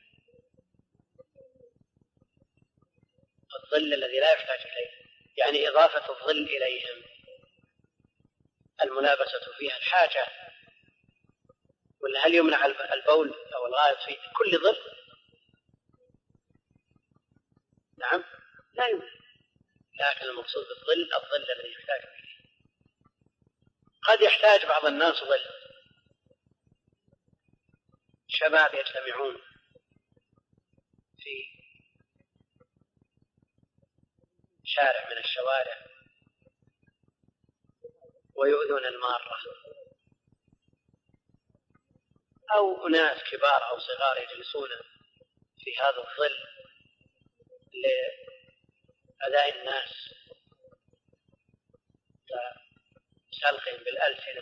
الظل الذي لا يحتاج إليه يعني إضافة الظل إليهم، الملابسة فيها الحاجة، ولا هل يمنع البول أو الغائط في كل ظل؟ نعم لا يمنع، لكن المقصود بالظل الظل الذي يحتاج إليه. قد يحتاج بعض الناس ظل، شباب يجتمعون في شارع من الشوارع ويؤذون المارة، أو أناس كبار أو صغار يجلسون في هذا الظل لأذى الناس كسلقهم بالألسنة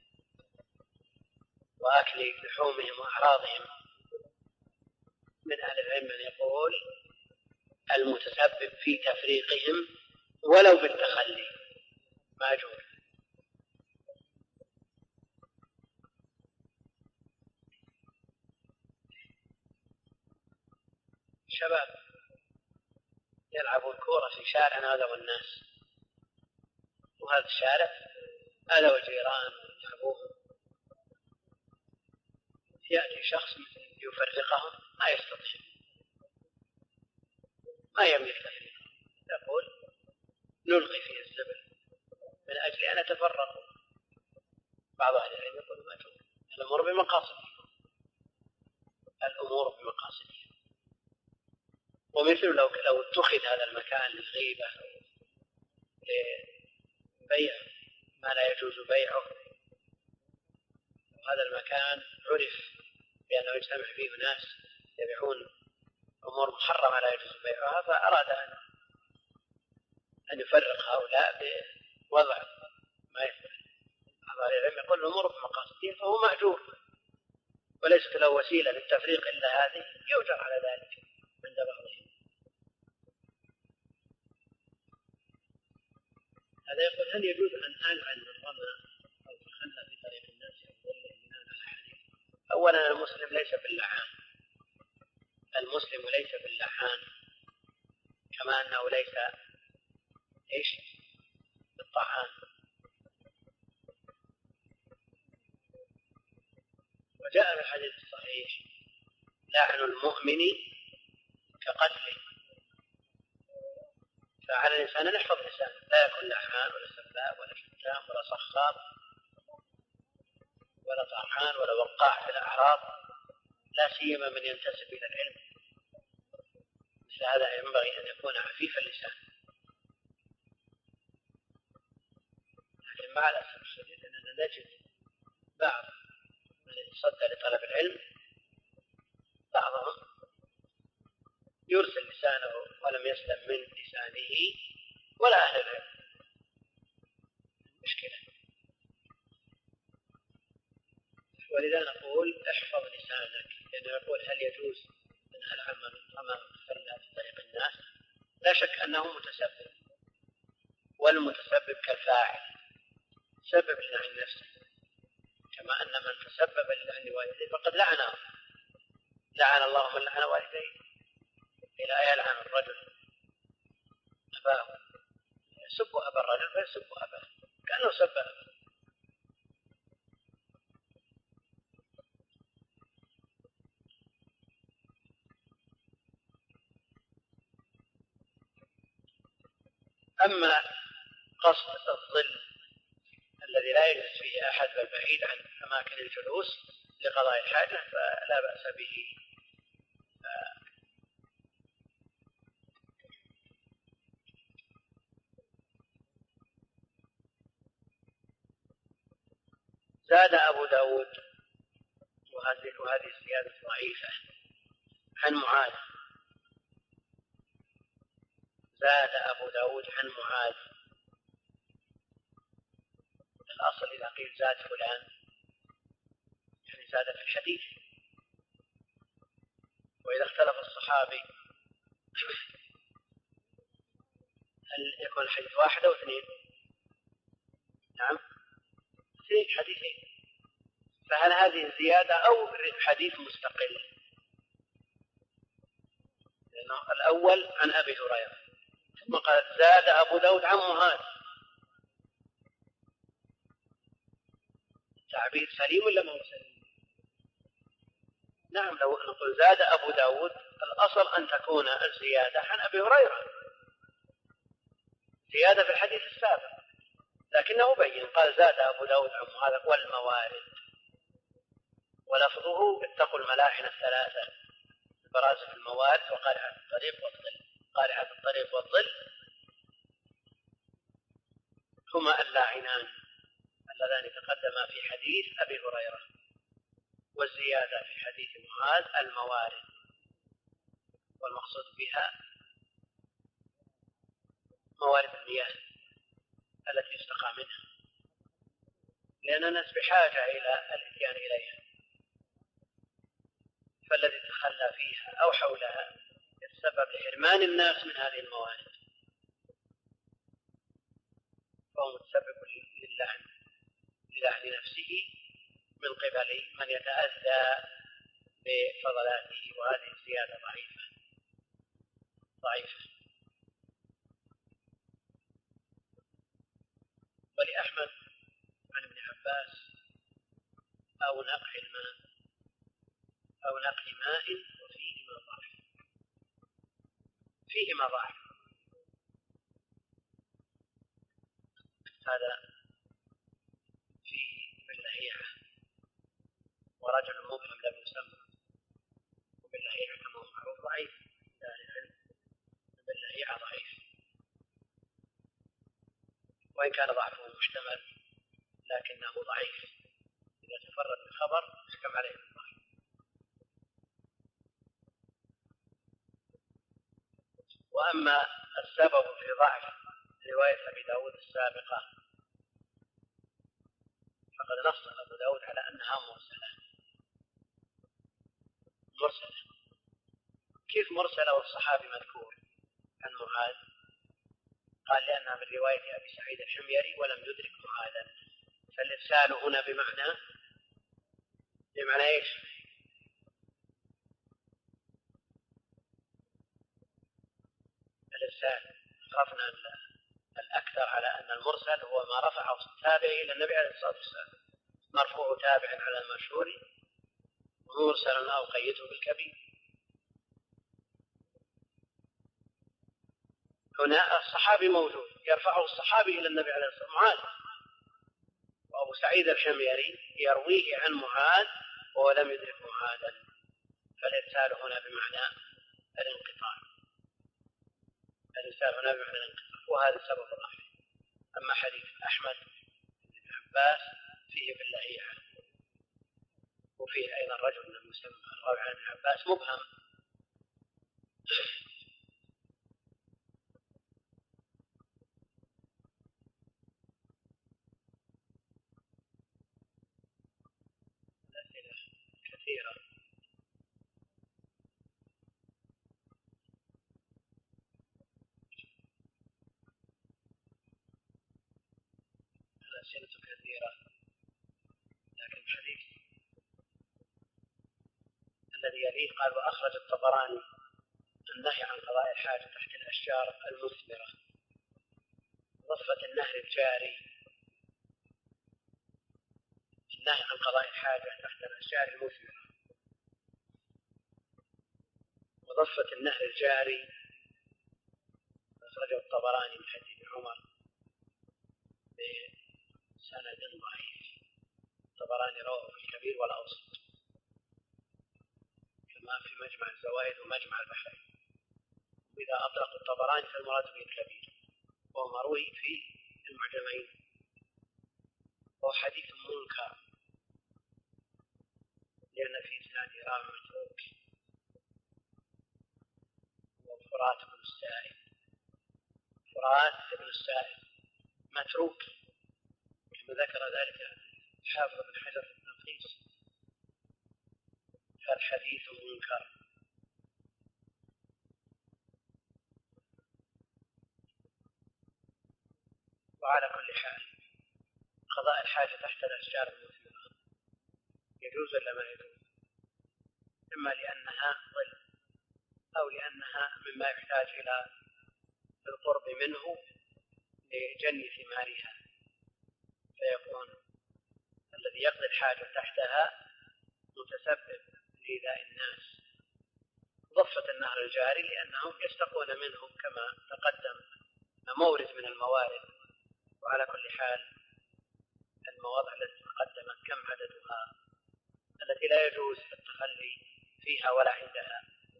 وأكل لحومهم وأعراضهم. من أهل العلم من يقول المتسبب في تفريقهم ولو بالتخلي ماجور. شباب يلعبون كورة في شارع هذا والناس، وهذا الشارع هذا والجيران يلعبوهم، يأتي شخص يفرقهم ما يستطيع، ما يملك تفريقهم، يقول نلغي فيه الزبل من أجل أن يتفرقوا. بعض أهل العلم يقول مأجور. الأمور بمقاصدها، الأمور بمقاصدها. ومثل لو اتخذ هذا المكان للغيبة لبيع ما لا يجوز بيعه، وهذا المكان عرف بأنه يجتمع فيه ناس يبيعون أمور محرمة لا يجوز بيعها، فأراد أن يفرق هؤلاء بوضع ما يفعل. بعض العلم يقول الأمور بمقاصدها فهو مأجور، وليست له وسيلة للتفريق إلا هذه، يؤجر على ذلك عند بعضهم. هذا يقول هل يجوز أن ألعن من رمى أو تخلى في طريق الناس يقول الإيمان على حديث؟ أولا المسلم ليس باللعان، المسلم ليس باللعان، كما أنه ليس بالطعان. وجاء في الحديث الصحيح لعن المؤمن كقتله، فعلى الإنسان أن يحفظ لسانه، لا يكون لعان ولا سباب ولا شتام ولا صخاب ولا طعان ولا وقاع في الأعراض، لا سيما من ينتسب إلى العلم. مثل هذا ينبغي أن يكون عفيف اللسان. لكن مع الأسف الشديد أننا نجد بعض من يتصدى لطلب العلم بعضهم يرسل لسانه ولم يسلم من لسانه ولا أهل العلم. مشكلة. ولذا نقول احفظ لسانك، لأنه يقول هل يجوز أن ألعن من رمى فلا في طريق الناس؟ لا شك أنه متسبب، والمتسبب كالفاعل سبب لعن نفسه، كما أن من تسبب للعن والديه فقد لعنه. لعن الله من لعن والديه، إلى يلعن الرجل أباه، يسب أبا الرجل فيسب أباه كأنه سب أباه. أما قصد الظل الذي لا يجلس فيه أحد بل بعيد عن أماكن الجلوس لقضاء الحاجة فلا بأس به. زاد أبو داود، وهذه الزيادة ضعيفة، عن معاذ. زاد أبو داود عن معاذ. الأصل إذا قيل زاد فلان يعني زاد في الحديث، وإذا اختلف الصحابي هل يكون الحديث واحد أو اثنين؟ نعم، اثنين حديثين. فهل هذه الزيادة أو حديث مستقل؟ لأنه الأول عن أبي هريرة، ثم قال زاد أبو داود عن معاذ. تعبير سليم ولا ما هو سليم؟ نعم، لو نقول زاد أبو داود الأصل أن تكون الزيادة عن أبي هريرة، زيادة في الحديث السابق، لكنه بين قال زاد أبو داود عن معاذ والموارد، ولفظه اتقوا الملاحن الثلاثة: برازة الموارد وقارعة الطريق والظل. قارعة الطريق والظل هما اللاعنان اللذان تقدما في حديث أبي هريرة، والزيادة في حديث معاذ الموارد، والمقصود بها موارد المياه التي يستقى منها، لأن الناس بحاجة إلى الاتيان إليها، فالذي تخلى فيها أو حولها يتسبب لحرمان الناس من هذه الموارد، فهو متسبب للعن نفسه من قبل من يتأذى بفضلاته. وهذه الزيادة ضعيفة. ولأحمد عن ابن عباس أو نقع ماء وفيهما ضعف. هذا فيه باللهيعة، ورجل مبهم لم يسمى، وباللهيعة كما هو معروف ضعيف، باللهيعة ضعيف، وإن كان ضعفه محتمل لكنه ضعيف، إذا تفرد بالخبر يحكم عليه بالضعف. وأما السبب في ضعف رواية أبي داود السابقة فقد نص أبو داود على أنها مرسلة. كيف مرسلة والصحابي مذكور عن معاذ؟ قال لأنها من رواية أبي سعيد الحميري ولم يدرك معاذا، فالإرسال هنا بمعنى إيش؟ الإرسال. عرفنا الأكثر على أن المرسل هو ما رفعه التابع إلى النبي عليه الصلاة والسلام، مرفوع تابع على المشهور، ومرسل أو قيده بالكبير. هنا الصحابي موجود يرفعه الصحابي إلى النبي عليه الصلاة والسلام معاذ، وأبو سعيد الحميري يرويه عن معاذ ولم يدرك معاذا، فالإرسال هنا بمعنى الانقطاع. الإرسال هنا بمعنى الانقطاع، وهذا سبب ضعفه. أما حديث أحمد بن عباس فيه باللهيعة، وفيه أيضا رجل من المسمى الراوي عن ابن عباس مبهم. الأسئلة كثيرة. الأسئلة كثيرة، لكن الحديث الذي يليه قال وأخرج الطبراني النهي عن قضاء الحاجة تحت الأشجار المثمرة، ضفة النهر الجاري، النهي عن قضاء الحاجة تحت الأشجار المثمرة، وضفة النهر الجاري أخرجه الطبراني من حديث عمر بسند ضعيف. الطبراني رواه في الكبير والأوسط كما في مجمع الزوائد ومجمع البحرين، وإذا أطلق الطبراني فالمراد به الكبير، وهو مروي في المعجمين، وهو حديث منكر لأن في إسناده راوي متروك وفرات بن السائب، فرات بن السائب متروك كما ذكر ذلك حافظ بن حجر في التلخيص، فالحديث منكر. وعلى كل حال قضاء الحاجة تحت الأشجار المثمرة يجوز ولا ما يجوز؟ إما لأنها ظل أو لأنها مما يحتاج إلى القرب منه لجني ثمارها، فيكون الذي يقضي الحاجة تحتها متسبب لإيذاء الناس. ضفة النهر الجاري لأنهم يستقون منه كما تقدم مورد من الموارد. وعلى كل حال المواضع التي تقدمت كم عددها التي لا يجوز التخلي فيها ولا عندها؟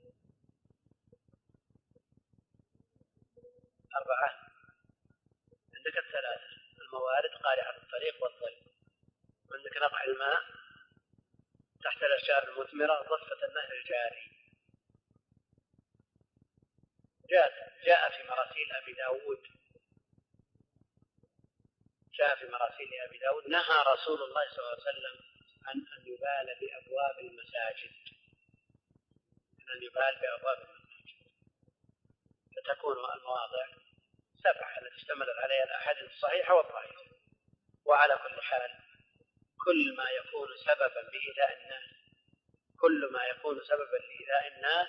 4. عندك 3 الموارد قارعة الطريق والظل، وعندك نقع الماء تحت الأشجار المثمرة، ضفة النهر الجاري. جاء في مراسيل أبي داود، نهى رسول الله صلى الله عليه وسلم عن أن يبال بأبواب المساجد، فتكون المواضع 7 التي اشتملت عليها الأحاديث الصحيحة والضعيفة. وعلى كل حال كل ما يكون سببا لإيذاء الناس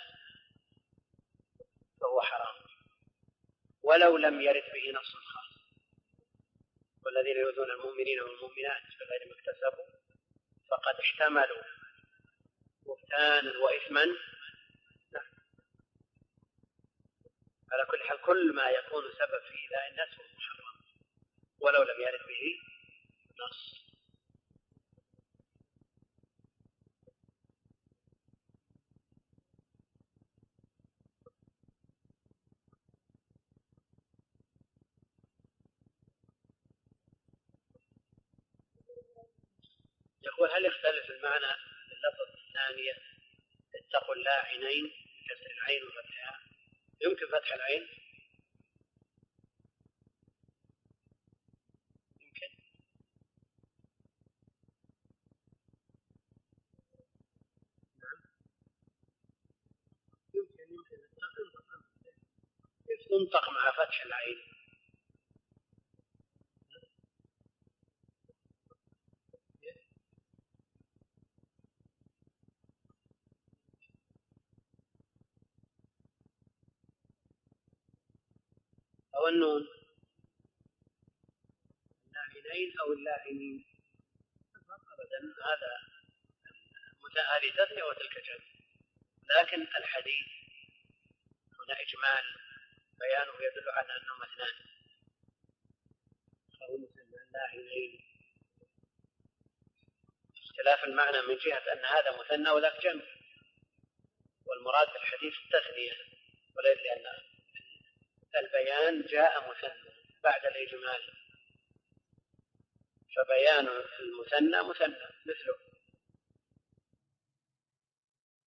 فهو حرام ولو لم يرد به نص خاص. والذين يؤذون المؤمنين والمؤمنات بغير ما اكتسبوا فقد احتملوا بهتانا وإثما. على كل حال كل ما يكون سبب في إيذاء الناس فهو محرم ولو لم يرد به نص. يقول هل يختلف المعنى اللفظ الثانية اتقوا الله عينين بكسر العين وفتحها؟ يمكن فتح العين؟ يمكن. نعم يمكن كيف تنطق مع فتح العين؟ أو النون اللاعنين أو اللاعنين أبدا، هذه تثنية وتلك جمع، لكن الحديث هنا إجمال بيانه يدل على أنهم اثنان. اللاعنين اختلاف المعنى من جهة أن هذا مثنى وذاك جمع، والمراد بالحديث التثنية، وليس لأن البيان جاء مثنى بعد الإجمال، فبيان المثنى مثنى مثله.